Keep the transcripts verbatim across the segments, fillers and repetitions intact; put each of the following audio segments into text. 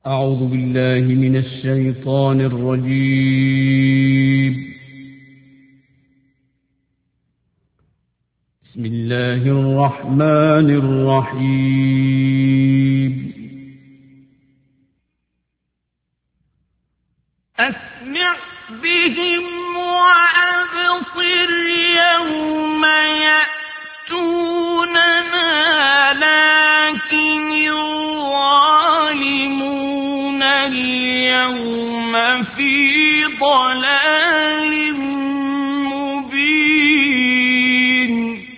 أعوذ بالله من الشيطان الرجيم. بسم الله الرحمن الرحيم. أسمع بهم وأبصر يوم يأتوننا لكن الظالمون اليوم في ضلال مبين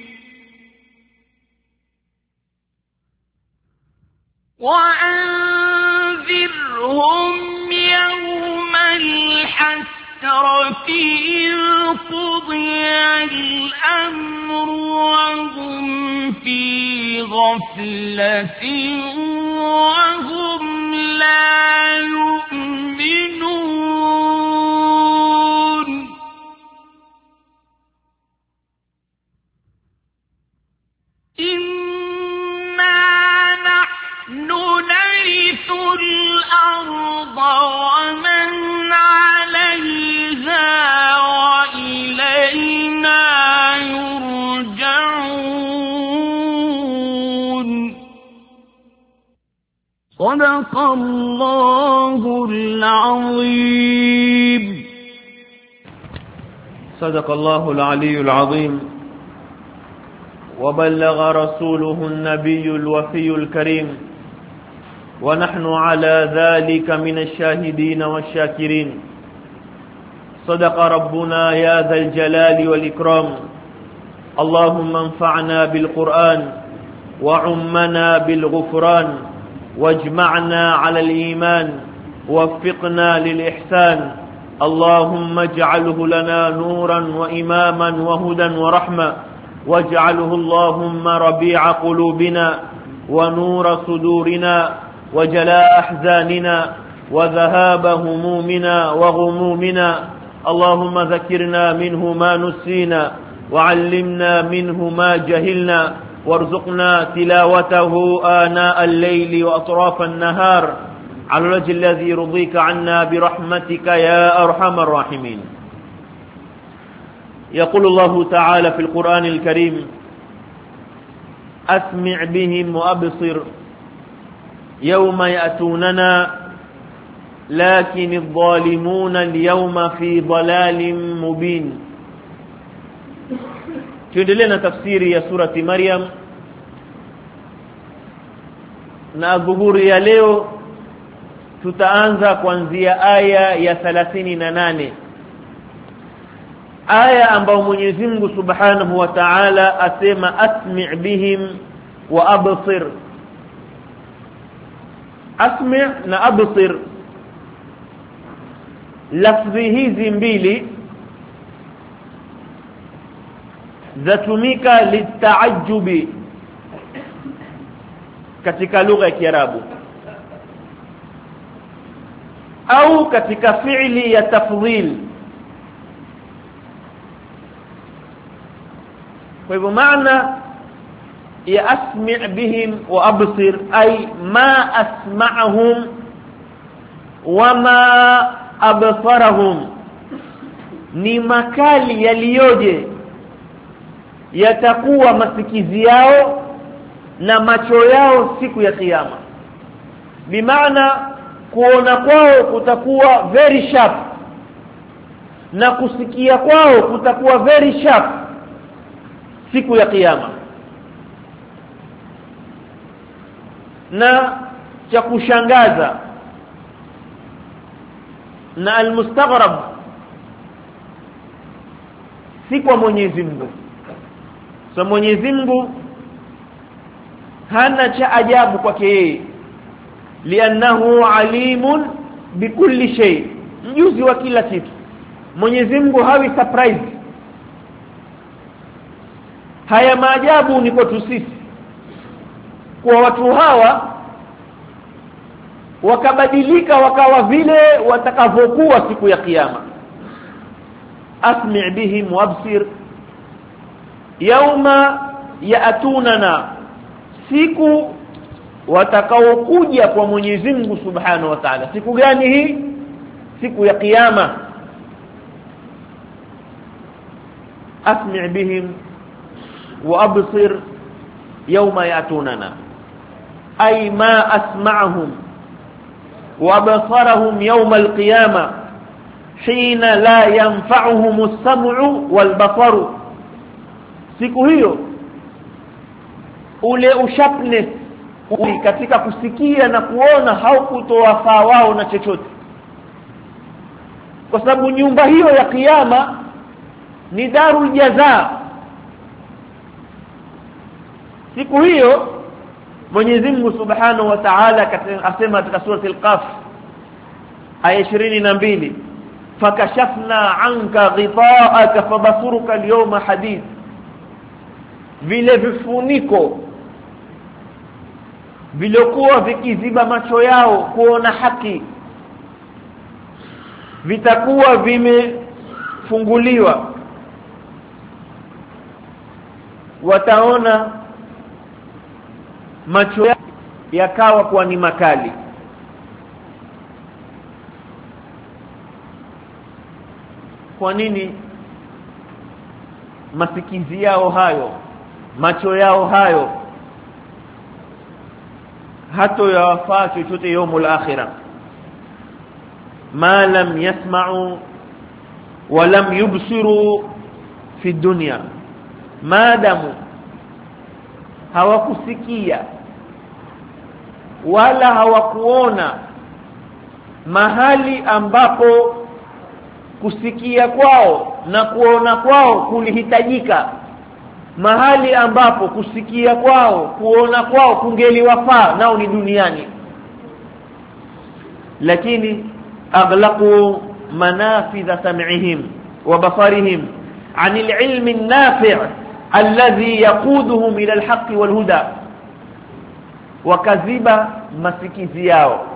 وأنذرهم يوم الحسرة إذ قضي الأمر وهم في غفلة وهم لا يؤمنون إنا نحن نرث الأرض ومن عليها وإلينا يرجعون. صدق الله العظيم. صدق الله العلي العظيم وبلغ رسوله النبي الوفي الكريم ونحن على ذلك من الشاهدين والشاكرين. صدق ربنا يا ذا الجلال والإكرام. اللهم انفعنا بالقرآن وعمنا بالغفران واجمعنا على الإيمان ووفقنا للإحسان. اللهم اجعله لنا نورا وإماما وهدى ورحمة، واجعله اللهم ربيع قلوبنا ونور صدورنا وجلاء أحزاننا وذهاب همومنا وغمومنا. اللهم ذكرنا منه ما نسينا وعلمنا منه ما جهلنا، وارزقنا تلاوته آناء الليل وأطراف النهار على الوجه الذي يرضيك عنا برحمتك يا أرحم الراحمين. يقول الله تعالى في القرآن الكريم: أسمع بهم وأبصر يوم يأتوننا لكن الظالمون اليوم في ضلال مبين. tuendelee na tafsiri ya surati Maryam, na dhuhuri ya leo tutaanza kuanzia aya ya thelathini na nane, aya ambayo Mwenyezi Mungu Subhanahu wa Ta'ala asema asmi' bihim wa absir. Asmi' na absir, lafzi hizi mbili zatumika litaajubi katika lugha ya Kiarabu au katika fi'li ya tafdhil. Kwa hivyo maana ya asmi' bihim wa absir ay ma asma'ahum wa ma absarahum, ni makali yaliyoje yatakuwa masikizi yao na macho yao siku ya kiyama. Bimaana kuona kwao kutakuwa very sharp na kusikia kwao kutakuwa very sharp siku ya kiyama. Na cha kushangaza na almustaghrab si kwa Mwenyezi Mungu. So Mwenyezi Mungu hana cha ajabu kwake yeye, liannahu alimun bikulli shay, mjuzi wa kila kitu. Mwenyezi Mungu hawi surprise. Haya maajabu ni kwetu sisi, kwa watu hawa wakabadilika wakawa vile watakavyokuwa siku ya kiyama. asmi' bihim wabsir yauma yaatunana, siku watakaokuja kwa Mwenyezi Mungu Subhanahu wa Ta'ala. Siku gani hii? Siku ya kiyama. asmi' bihim wa absir yawma yatunana, ay ma asma'ahum wa absarahum yawma al-qiyamah hina la yanfa'uhum as-sam'u wal basaru. Siku hiyo ule usharpness katika kusikia na kuona haukutowafaa wao na chochote, kwa sababu nyumba hiyo ya kiyama ni darul jazaa. Siku hiyo Mwenyezi Mungu Subhanahu wa Ta'ala asema katika sura al-Qaf aya ishirini na mbili, fakashafna anka ghita'aka fabasuruka al-yawma hadid, vile vifuniko vilikuwa vikiziba macho yao kuona haki vitakuwa vimefunguliwa, wataona macho yao yakawa kuwa ni makali. Kwa nini? Masikizi yao hayo, macho yao hayo hato yawafaa chochote yaumul akhirah, ma lam yasma'u wa lam yubsiru fi dunya, maadamu hawakusikia wala hawakuona mahali ambapo kusikia kwao na kuona kwao kulihitajika, mahali ambapo kusikia kwao kuona kwao kungeliwafaa, nao ni duniani. Lakini aghlaqu manafidha sam'ihim wa basarihim 'anil 'ilmi an-nafi' alladhi yaquduhum ila al-haqqi wal huda, wakaziba masikizi yao,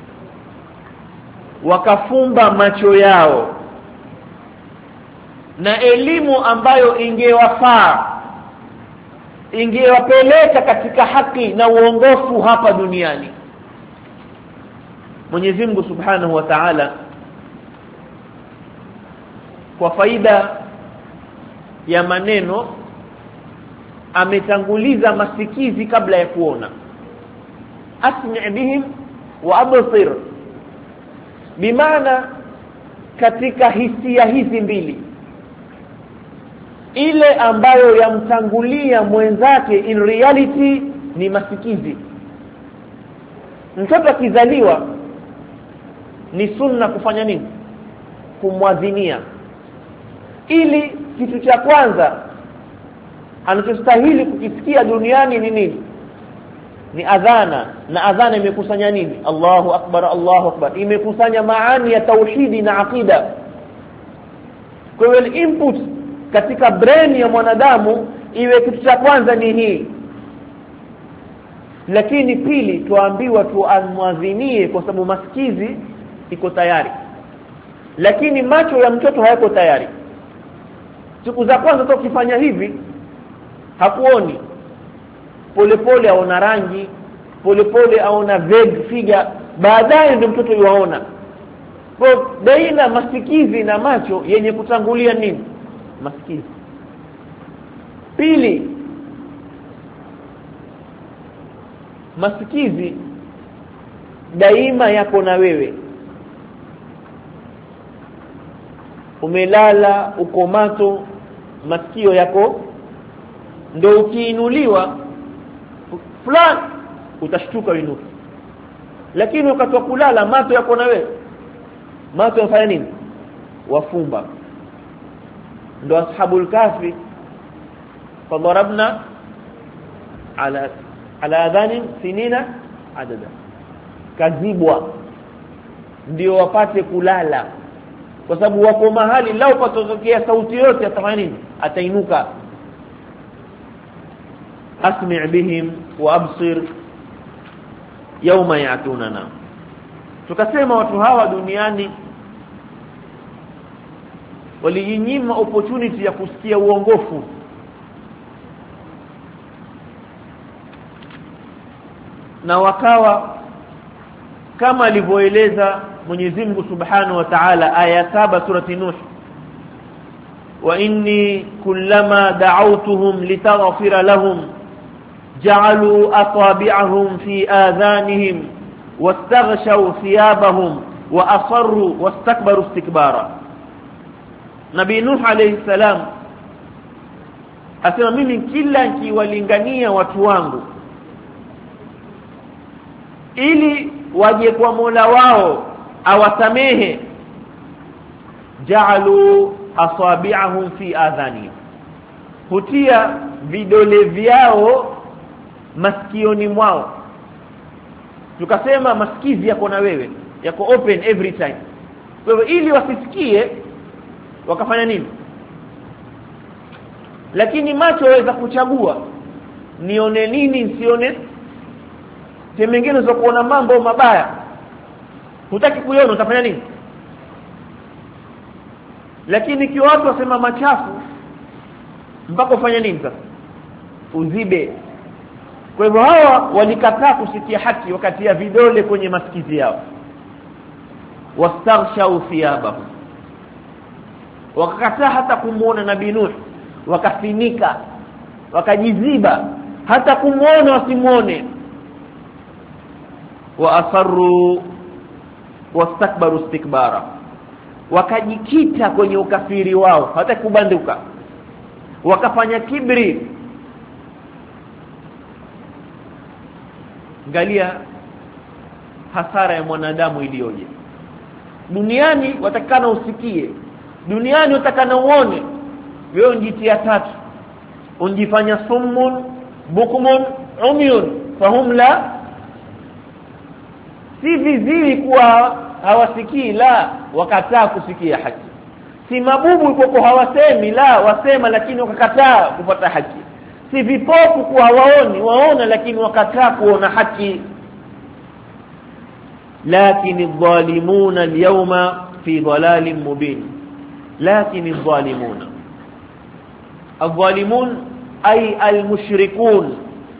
wakafumba macho yao na elimu ambayo ingewafaa, ingewapeleka katika haki na uongofu hapa duniani. Mwenyezi Mungu Subhanahu wa Ta'ala kwa faida ya maneno ametanguliza masikizi kabla ya kuona. asmi' bihim wa absir, bimaana katika hisia hizi mbili, ile ambayo yamtangulia mwenzake in reality ni masikizi. Mtoto akizaliwa ni sunna kufanya nini? Kumwadhinia, ili kitu cha kwanza anachostahili kukisikia duniani ni nini? Ni adhana. Na adhana imekusanya nini? Allahu akbar, Allahu akbar, imekusanya maani ya tauhidi na akida. Kwa hiyo input katika brain ya mwanadamu iwe kitu cha kwanza ni hii. Lakini pili tuambiwa tuamwadhinie kwa sababu masikizi iko tayari, lakini macho ya mtoto hayako tayari. Siku za kwanza tu ukifanya hivi hakuoni, polepole aona rangi, polepole aona vague figure, baadaye ndio mtoto yuaona. Kwa baina masikizi na macho yenye kutangulia nini? Masikizi. Pili, masikizi daima yako na wewe. Umelala uko macho, masikio yako ndio ukiinuliwa fulani utashtuka inuka. Lakini wakati wa kulala macho yako na wewe, macho yafanya nini? Wafumba. Ndio ashabul kafi fadarabna ala ala adhani sinina adada, kazibwa ndio wapate kulala, kwa sababu wako mahali lao patotokea sauti yote atafanya nini? Atainuka. asmi' bihim wa absir yawma yatunana. Tukasema watu hawa duniani walijinyima opportunity ya kusikia uongofu. na wakawa kama alivyoeleza Mwenyezi Mungu Subhanahu wa Ta'ala aya saba surati Nuh wa inni kullama da'awtuhum litaghfira lahum ja'alu asabi'ahum fi adhanihim wastaghshaw thiyabahum wa asarru wastakbaru istikbara. Nabii Nuh alayhi salam asema mimi kila nikiwalingania watu wangu ili waje kwa Mola wao awasamehe, ja'alu asabi'ahum fi adhanihim, hutia vidole vyao masikioni mwao. Tukasema masikizi yako na wewe yako open every time. Kwa hivyo ili wasisikie wakafanya nini? Lakini macho yaweza kuchagua nione nini nisione. Temengine za kuona mambo mabaya hutaki kuiona, utafanya nini? Lakini kiwa watu wasema machafu mpaka ufanye nini sasa? Uzibe. Kwa hivyo hawa walikataa kusikia haki wakati ya vidole kwenye masikizi yao. Wastaghshaw thiyabahum, wakakataa hata kumuona Nabii Nuh, wakafinika wakajiziba hata kumuona wasimuone. Wa asarru wastakbaru istikbara, wakajikita kwenye ukafiri wao hata kubanduka, wakafanya kibri. Angalia hasara ya mwanadamu iliyoje. Duniani watakana usikie, duniani watakana uone, wewe unjitia tatu, unjifanya summun bukmun umyun fahum la, si viziwi kuwa hawasikii, la, wakataa kusikia haki. Si mabubu kwa hawasemi, la, wasema lakini wakakataa kupata haki. Si vipofu kwa hawaoni, waona lakini wakataa kuona haki. lakini adh-dhalimuna al-yawma fi dhalalin mubin. lakini adh-dhalimuna, adh-dhalimun ay al-mushrikun,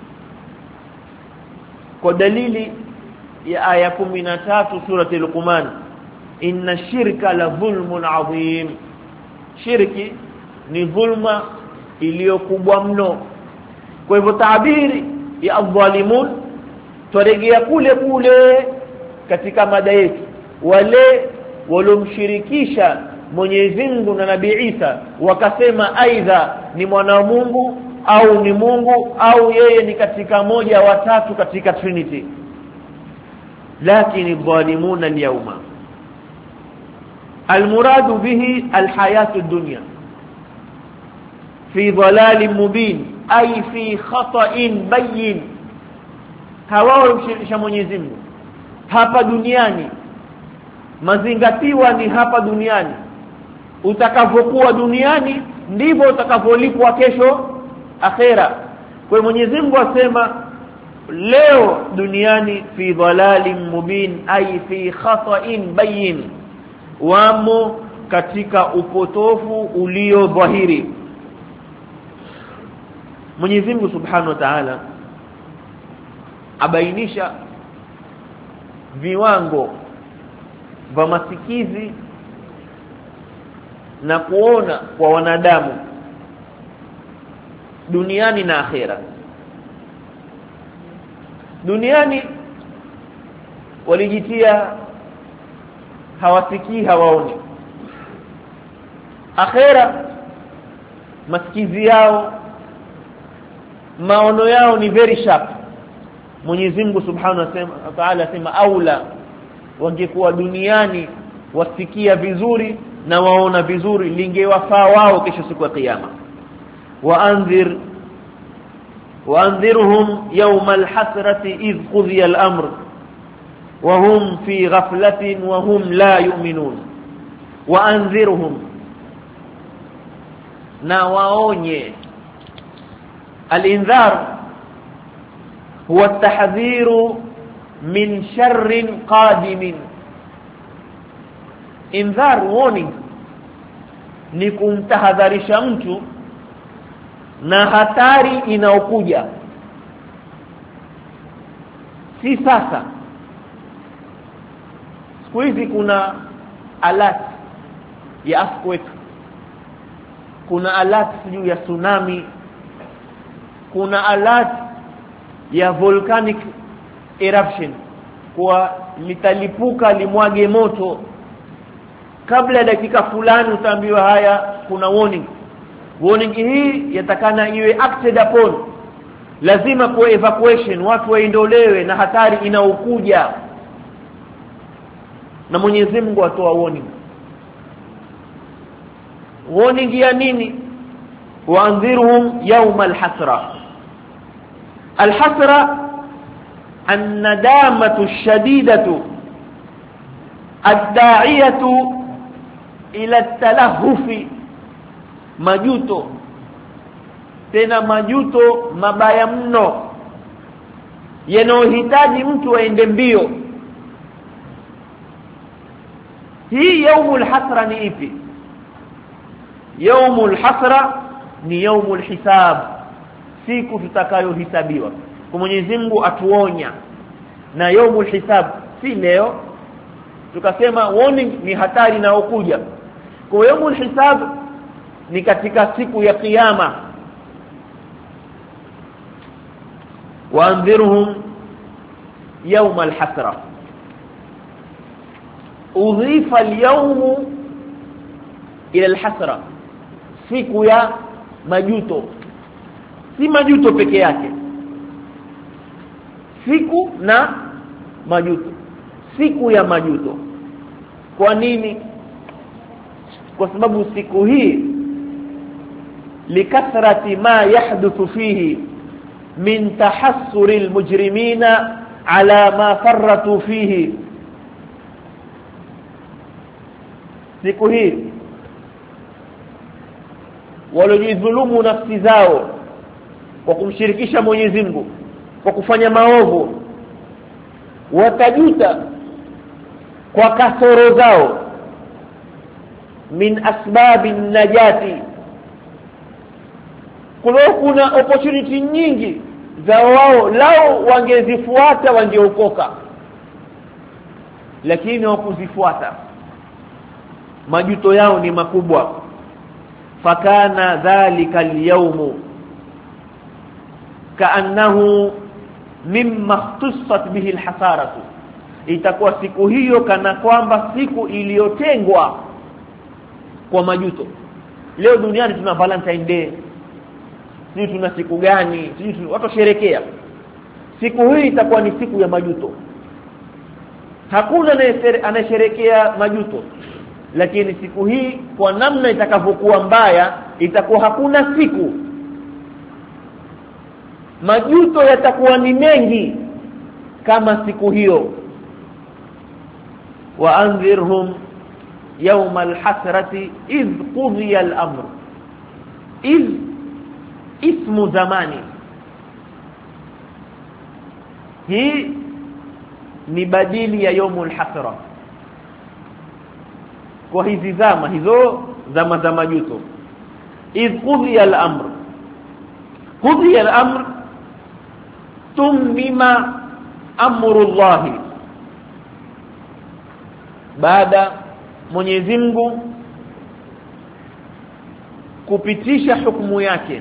kwa dalili ya aya kumi na tatu surati Luqman, inna shirka la dhulmun adhim. Shirki ni dhulma iliyokubwa mno. Kwa hivyo taabiri ya adh-dhalimun turejea kule kule katika mada yetu, wale walomshirikisha Mwenyezi Mungu na Nabii Isa, wakasema aidha ni mwana wa Mungu au ni Mungu au yeye ni katika moja watatu katika Trinity. lakini dhalimuna al-yawma al-muradu bihi al-hayatu ad-dunya fi dhalalin mubin ay fi khata'in bayyin. Hawao mshirikisha Mwenyezi Mungu hapa duniani, mazingatiwa ni hapa duniani. Utakavyokuwa duniani ndivyo utakavyolipwa kesho akhera. Kwa Mwenyezi Mungu asema leo duniani fi dhalalin mubin ay fi khata'in bayyin, wamo katika upotofu ulio dhahiri. Mwenyezi Mungu Subhanahu wa Ta'ala abainisha viwango vya masikizi na kuona kwa wanadamu duniani na akhera. Duniani walijitia hawasikii hawaoni. Akhera masikizi yao, maono yao ni very sharp. Mwenyezi Mungu Subhanahu wa Ta'ala asema aula wangekuwa duniani wasikia vizuri na waona vizuri, lingewafaa wao kesho siku ya kiyama. Waanzir waanzirhum yawma al-hasrati idh qudhiya al-amr wa hum fi ghaflatin wa hum la yu'minun. Waanzirhum, na waonye. Al-indhar huwa at-tahdhiru min sharrin qadimin. Indhar, warning, ni kumtahadharisha mtu na hatari inaokuja. si sasa. Siku hizi kuna alert ya earthquake, kuna alert juu ya tsunami, kuna alert ya volcanic eruption, kwa litalipuka limwage moto. Kabla ya dakika fulani utaambiwa haya kuna warning. Warning hii yatakana iwe acted upon. Lazima kwa evacuation, watu waondolewe na hatari inaokuja. Na Mwenyezi Mungu atoa warning. Warning ya nini? Waanzirhum yawm al-hasra. Al-hasra an-nadamatu ash-shadidatu ad-da'iyatu ila at-talahufi, majuto, tena majuto mabaya mno yanayohitaji mtu aende mbio. Hii yaumul hasra ni ipi? Yaumul hasra ni yaumul hisab, siku tutakayohisabiwa. Kwa Mwenyezi Mungu atuonya na yaumul hisab si leo. Tukasema warning ni hatari inayokuja. Kwa yaumul hisab ni katika siku ya kiyama. Waanzirhum yawm al-hasra. Udhifa al-yawm ila al-hasra, siku ya majuto. Si majuto peke yake, siku na majuto, siku ya majuto. Kwa nini? Kwa sababu siku hii likathrati ma yahduthu fihi min tahassuri almujrimina ala ma farratu fihi. Siku hii walojidhulumu nafsi zao kwa kumshirikisha Mwenyezi Mungu, kwa kufanya maovu, watajuta kwa kasoro zao min asbabi najati. Kuna opportunity nyingi za wao lao wangezifuata wangeokoka, lakini hawakuzifuata. Majuto yao ni makubwa. Fakana dhalika al-yawm kaannahu mimma ikhtassat bihi al-hasaratu. Itakuwa siku hiyo kana kwamba siku iliyotengwa kwa majuto. Leo duniani tuna Valentine Day, sisi tuna siku gani, sisi watu sherekea. Siku hii itakuwa ni siku ya majuto. Hakuna anayesherekea majuto, lakini siku hii kwa namna itakavyokuwa mbaya, itakuwa hakuna siku. Majuto yatakuwa ni mengi kama siku hiyo. Waanzirhum yawm al-hasrati idh qudiya al-amr. Idh ismu zamani. Hii ni badili ya yawmul hasra. Kwa hizi zama hizo zama za majuto. Idh qudiya al-amr. Qudiya al-amr tummima amrullahi. Baada Mwenyezi Mungu kupitisha hukumu yake,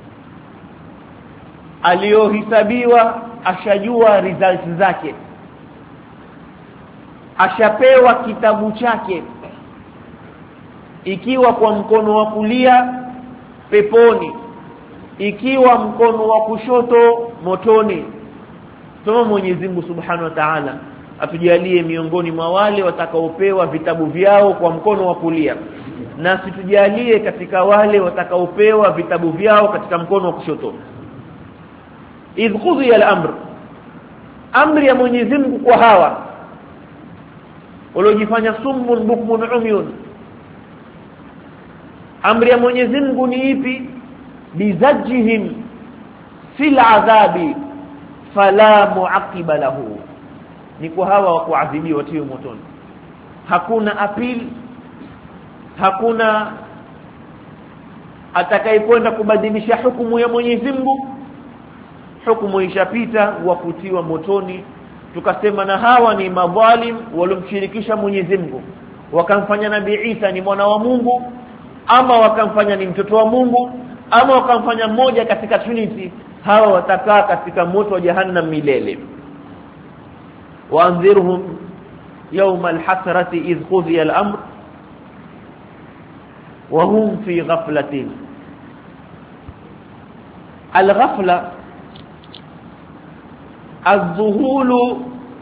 aliyohisabiwa, ashajua results zake, ashapewa kitabu chake. Ikiwa kwa mkono wa kulia peponi, ikiwa mkono wa kushoto motoni. Tuma Mwenyezi Mungu Subhanahu wa Ta'ala atujalie miongoni mwa wale watakaopewa vitabu vyao kwa mkono wa kulia, na situjalie katika wale watakaopewa vitabu vyao katika mkono wa kushoto. Idh qudiya al-amr, amri ya Mwenyezi Mungu kwa hawa waliojifanya summun bukmun umyun. Amri ya Mwenyezi Mungu ni ipi? Bizajihim fil adhabi fala muaqiba lahu. Ni kwa hawa wa kuadhibiwa watiwe motoni. Hakuna appeal, hakuna atakayekwenda kubadilisha hukumu ya Mwenyezi Mungu. Hukumu ishapita, wa kutiwa motoni tukasema na hawa ni madhalim walomshirikisha Mwenyezi Mungu, wakamfanya Nabii Isa ni mwana wa Mungu, ama wakamfanya ni mtoto wa Mungu, ama wakamfanya mmoja katika Trinity, hawa watakaa katika moto wa jahannam milele. waanzirhum yawma alhasrati idh qudiya al-amr wa hum fi ghaflatin. Al-ghafla الذهول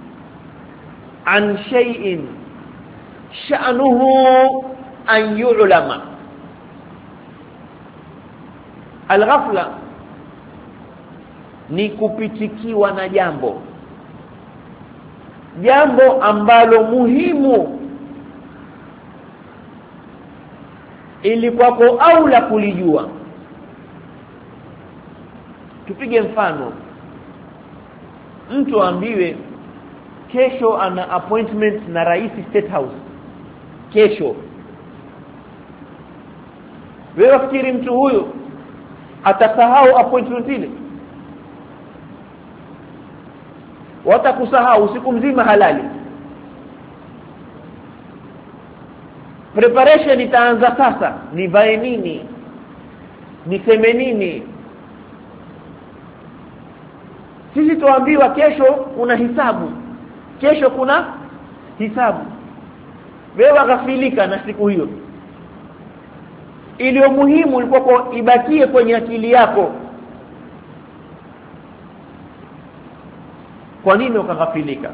عن شيء شأنه أن يعلم. الغفلة ni kupitikiwa na jambo jambo ambalo muhimu ili kwako au la kulijua. Tupige mfano, mtu ambiwe kesho ana appointment na rais State House kesho. Wewe fikiri mtu huyo atasahau appointment ile? Watakusahau siku mzima halali. Preparation itaanza sasa, nivae nini, niseme nini. Sisi tuambiwa kesho kuna hisabu, kesho kuna hisabu. Wewe ghafilika na siku hiyo. Iliyo muhimu ilikuwa ibakie kwenye akili yako. Kwa nini ukaghafilika?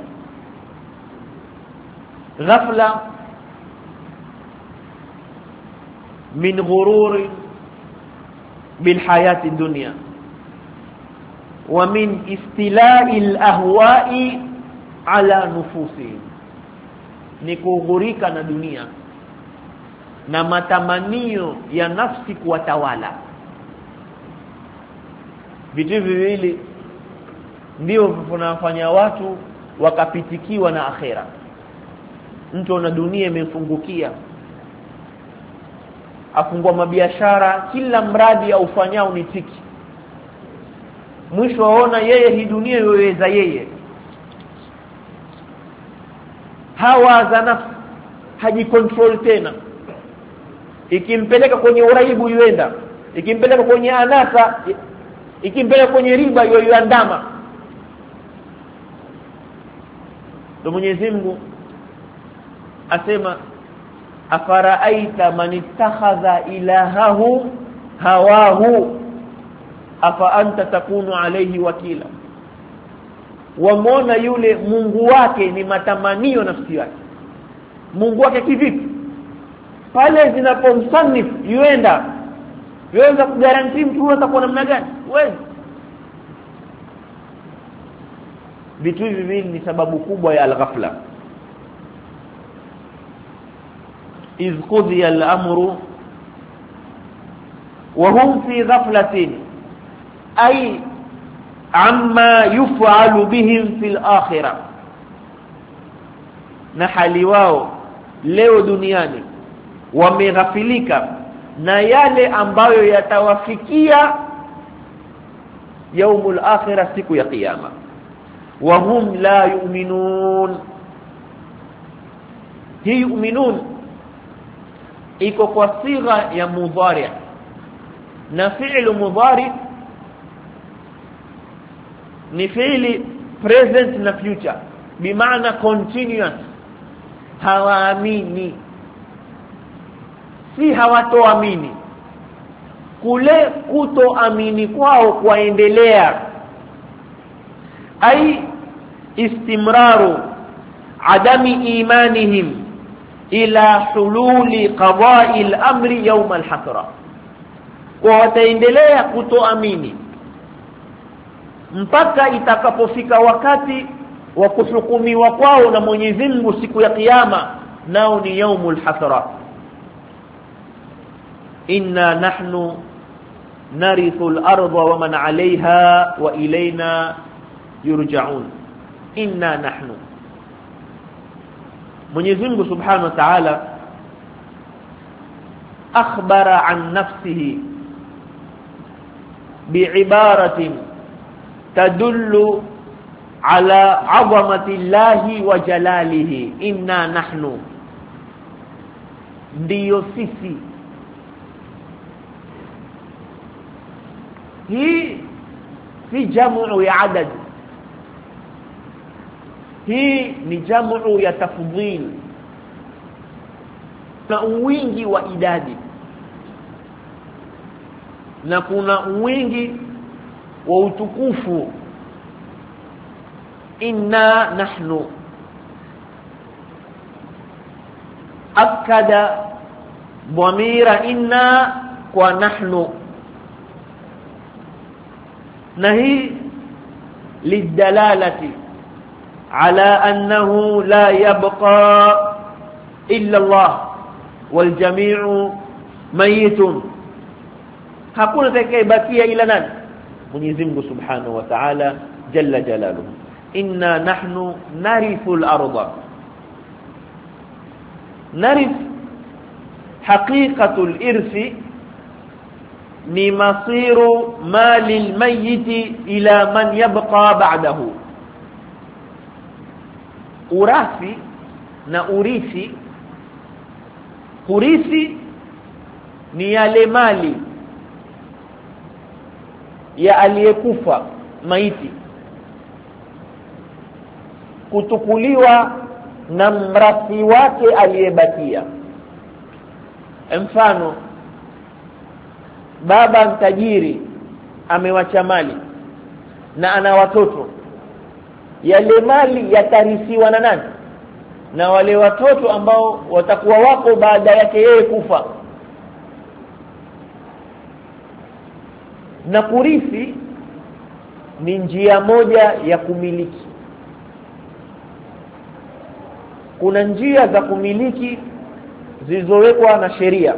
Ghafla min ghururi bil hayati dunya wa min istila'i al-ahwa'i ala nufusi. Ni kughurika na dunia na matamanio ya nafsi kuwatawala. Vitu viwili ndio vinafanya watu wakapitikiwa na akhera. Mtu ana dunia imemfungukia, afungua mabiashara, kila mradi aufanyao ni tiki. Mwisho aona yeye hii dunia yoweza yeye. Hawa za nafsi hajikontrol tena. Ikimpeleka kwenye uraibu yuenda, ikimpeleka kwenye anasa, ikimpeleka kwenye riba yuandama. Ndio Mwenyezi Mungu asema afaraaita man ittakhadha ilahahu hawahu afa anta takunu alayhi wakila. Wamuona yule Mungu wake ni matamanio nafsi yake. Mungu wake kivipi? Pale zinapomsanif yuenda, yuweza kugarantii mtu huyo atakuwa namna gani? Wewe vitu hivi ni sababu kubwa ya al-ghafla. Iz qudiya al-amru wa hum fi ghaflatin ay amma yuf'alu bihim fil akhirah. Na hali wao leo duniani wameghafilika na yale ambayo yatawafikia yaumul akhirah, siku ya kiyama. Wa hum la yu'minun. Hii yu'minun iko kwa sigha ya mudhari, na fi'lu mudhari ni fi'li present na future, bimaana continuous. Hawaamini, si hawatoamini. Kule kutoamini kwao kwaendelea, ai istimraru adami imanihim ila hululi qada'i al-amri yawm al-hasra. Kwa wataendelea kutoamini mpaka itakapofika wakati wa kuhukumiwa kwao na Mwenyezi Mungu siku ya kiyama, nao ni yaumul hasra. Inna nahnu narithu al-ardha wa man 'alayha wa ilayna yurja'un. Inna nahnu, Mwenyezi Mungu Subhanahu wa Ta'ala akhbara an nafsihi bi'ibaratin tadullu ala 'azamati llahi wa jalalihi. Inna nahnu, ndiyo sisi. Hii si jamu ya adad, hii ni jamu ya tafdhil na wingi wa idadi, na kuna wingi wa utukufu. Inna nahnu akada dhamira inna kwa nahnu, na hii lidalalati ala annahu la yabqa illa Allah wal jami'u mayitun. Hakuna atakayebakia ila nani? Mwenyezi Mungu Subhanahu wa Ta'ala jalla jalaluhu. Inna nahnu narithul arda. Narith haqiqatul irthi ni masiru mali almayyiti ila man yabqa ba'dahu. Urathi na urithi, kurithi ni yale mali ya aliyekufa maiti kutukuliwa na mrathi wake aliyebakia. Mfano, baba mtajiri amewacha mali na ana watoto, yale mali yatarithiwa na nani? Na wale watoto ambao watakuwa wako baada yake yeye kufa. Na kurithi ni njia moja ya kumiliki. Kuna njia za kumiliki zilizowekwa na sheria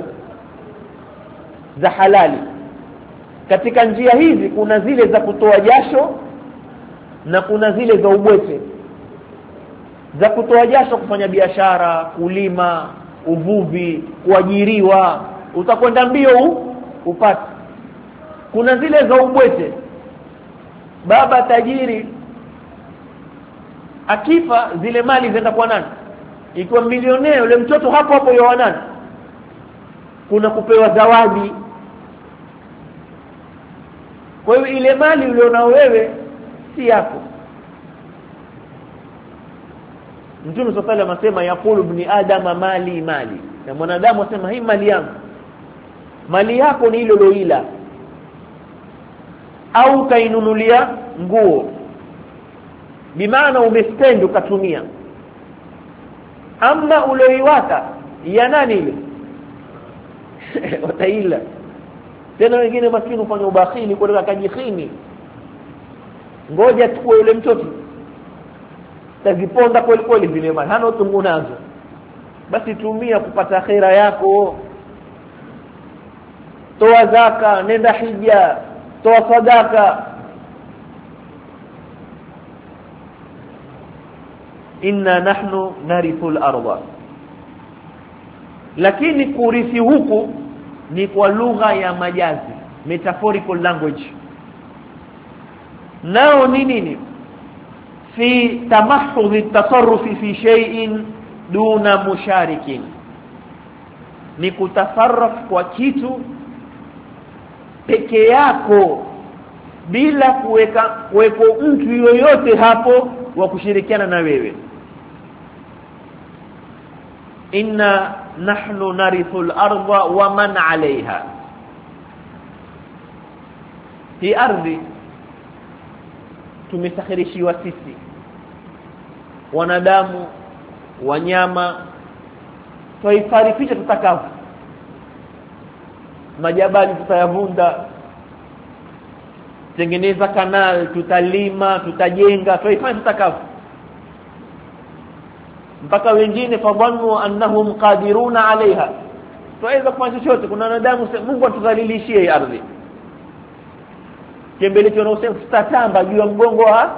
za halali. Katika njia hizi kuna zile za kutoa jasho na kuna zile za ubwete. Za kutoa jasho kufanya biashara, kulima, uvuvi, kuajiriwa, utakwenda mbio upate. Kuna zile za ubwete, baba tajiri akifa zile mali zenda kwa nani? Ikiwa milionea yule mtoto hapo hapo yeye nani? Kuna kupewa zawadi. Kwa hiyo ile mali uliona wewe si yako. Mtume sallallahu alayhi wasallam asema yaqulu ibn adam mali mali, na mwanadamu asema hii mali yangu. Mali yako ni ile loila, au kainunulia nguo, bimaana umespend ukatumia. Ama uloiwata ya nani ile? Wataila. Tena wengine maskini ufanya ubakhili kwa kajikhini, ngoja tukue yule mtoto taziponda kweli kweli vile mali hana utungu nazo, basi tumia kupata khaira yako. Toa zaka, nenda hija, toa sadaka. Inna nahnu narithul arda. Lakini kurithi huku ni kwa lugha ya majazi, metaphorical language. Nao ni nini? fi tamahhudh at-tasarrufi fi shay'in duna musharikin, ni kutasarraf kwa kitu peke yako bila kuweka kuwepo mtu yoyote hapo wa kushirikiana na wewe. Inna nahnu narithul arda wa man 'alayha. Hii ardhi tumesakhirishiwa sisi wanadamu, wanyama, tuifarifisha tutakavyo. Majabali tutayavunda, tengeneza kanal, tutalima, tutajenga, tuifanye tutakavyo. Mpaka wengine fadhannu annahum qadiruna 'alayha, tuweza kufanya chochote. Kuna wanadamu Mungu atudhalilishie hii ardhi, kembelecho na usema tutatamba juu ya mgongo wa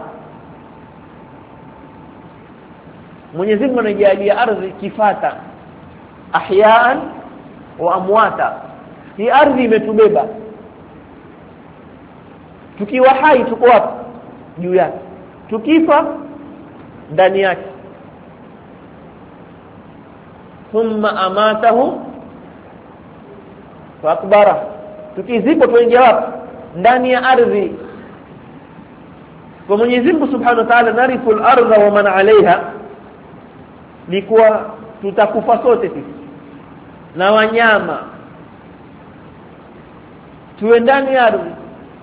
Mwenyezi Mungu. Anajalia ardhi kifata, ahyaan wa amwata. Hii ardhi imetubeba, tukiwa hai tuko wapi? Juu yake. tukifa ndani yake thumma amatahu fa akbara tukizipo tuingia wapi ndani ya ardhi kwa Mwenyezi Mungu Subhanahu wa Ta'ala narithul ardha wa man 'alayha ni kuwa tutakufa sote sisi na wanyama tuwe ndani ya ardhi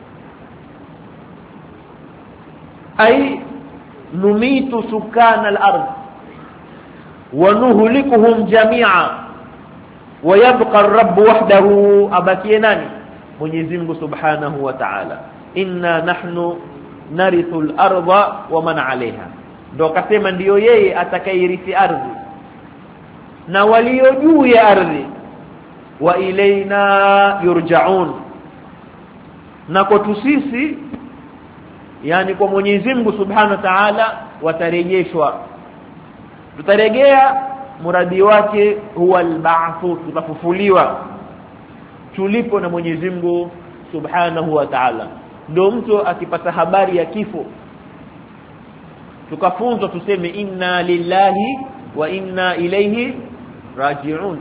ay numitu sukana al-ardh wa nuhlikuhum jami'a wa yabqa ar-rabb wahdahu abakie nani Mwenyezi Mungu Subhanahu wa Ta'ala inna nahnu narithul ardha wa man 'alayha ndio akasema ndio yeye atakayerithi ardhi na walio juu ya ardhi wa ilaina yurja'un na kwa sisi yani kwa Mwenyezi Mungu Subhanahu wa Ta'ala watarejeshwa tutarejea muradi wake huwa al-ba'thu tutafufuliwa tulipo na Mwenyezi Mungu Subhanahu wa Ta'ala ndio mtu akipata habari ya kifo tukafunzwa tuseme inna lillahi wa inna ilayhi raji'un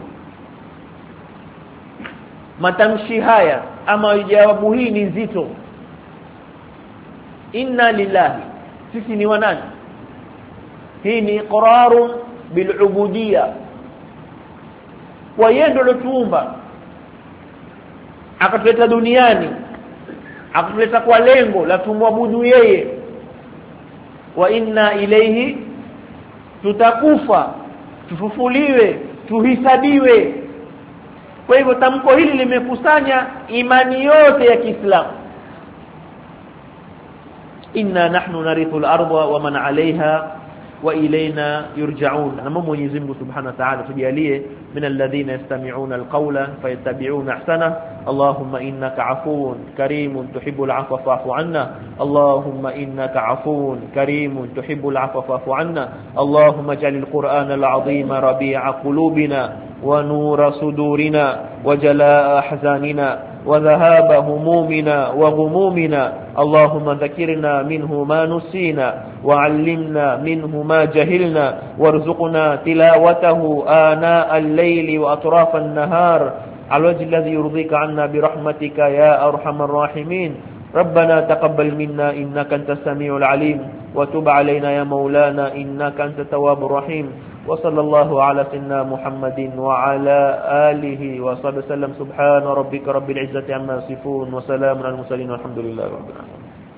matamshi haya ama jawabu hii ni nzito inna lillahi sisi ni wanani hii ni iqraru bil ubudiyya kwa yeye ndio tuumba akatuleta duniani akatuleta kwa lengo la tumwabudu yeye wa inna ilayhi tutakufa tufufuliwe tuhisabiwe kwa hivyo tamko hili limekusanya imani yote ya Kiislamu inna nahnu narithul ardha wa man 'alayha wa ilayna yurja'un na Mwenyezi Mungu Subhanahu wa Ta'ala tujalie min alladhina yastami'una alqawla fayattabi'una ahsana Allahumma innaka 'afuwun karimun tuhibbul 'afwa fa'fu 'anna Allahumma innaka 'afuwun karimun tuhibbul 'afwa fa'fu 'anna Allahumma ij'alil qur'ana al-'azima rabi'a qulubina wa nura sudurina wa jalaa'a ahzanina وذهاب همومنا وغمومنا اللهم ذكرنا منه ما نسينا وعلمنا منه ما جهلنا وارزقنا تلاوته آناء الليل وأطراف النهار على الوجه الذي يرضيك عنا برحمتك يا أرحم الراحمين ربنا تقبل منا إنك أنت السميع العليم وتب علينا يا مولانا إنك أنت التواب الرحيم وصلى الله على سيدنا محمد وعلى آله وصحبه وسلم سبحان ربك رب العزة عما يصفون وسلام على المرسلين والحمد لله رب العالمين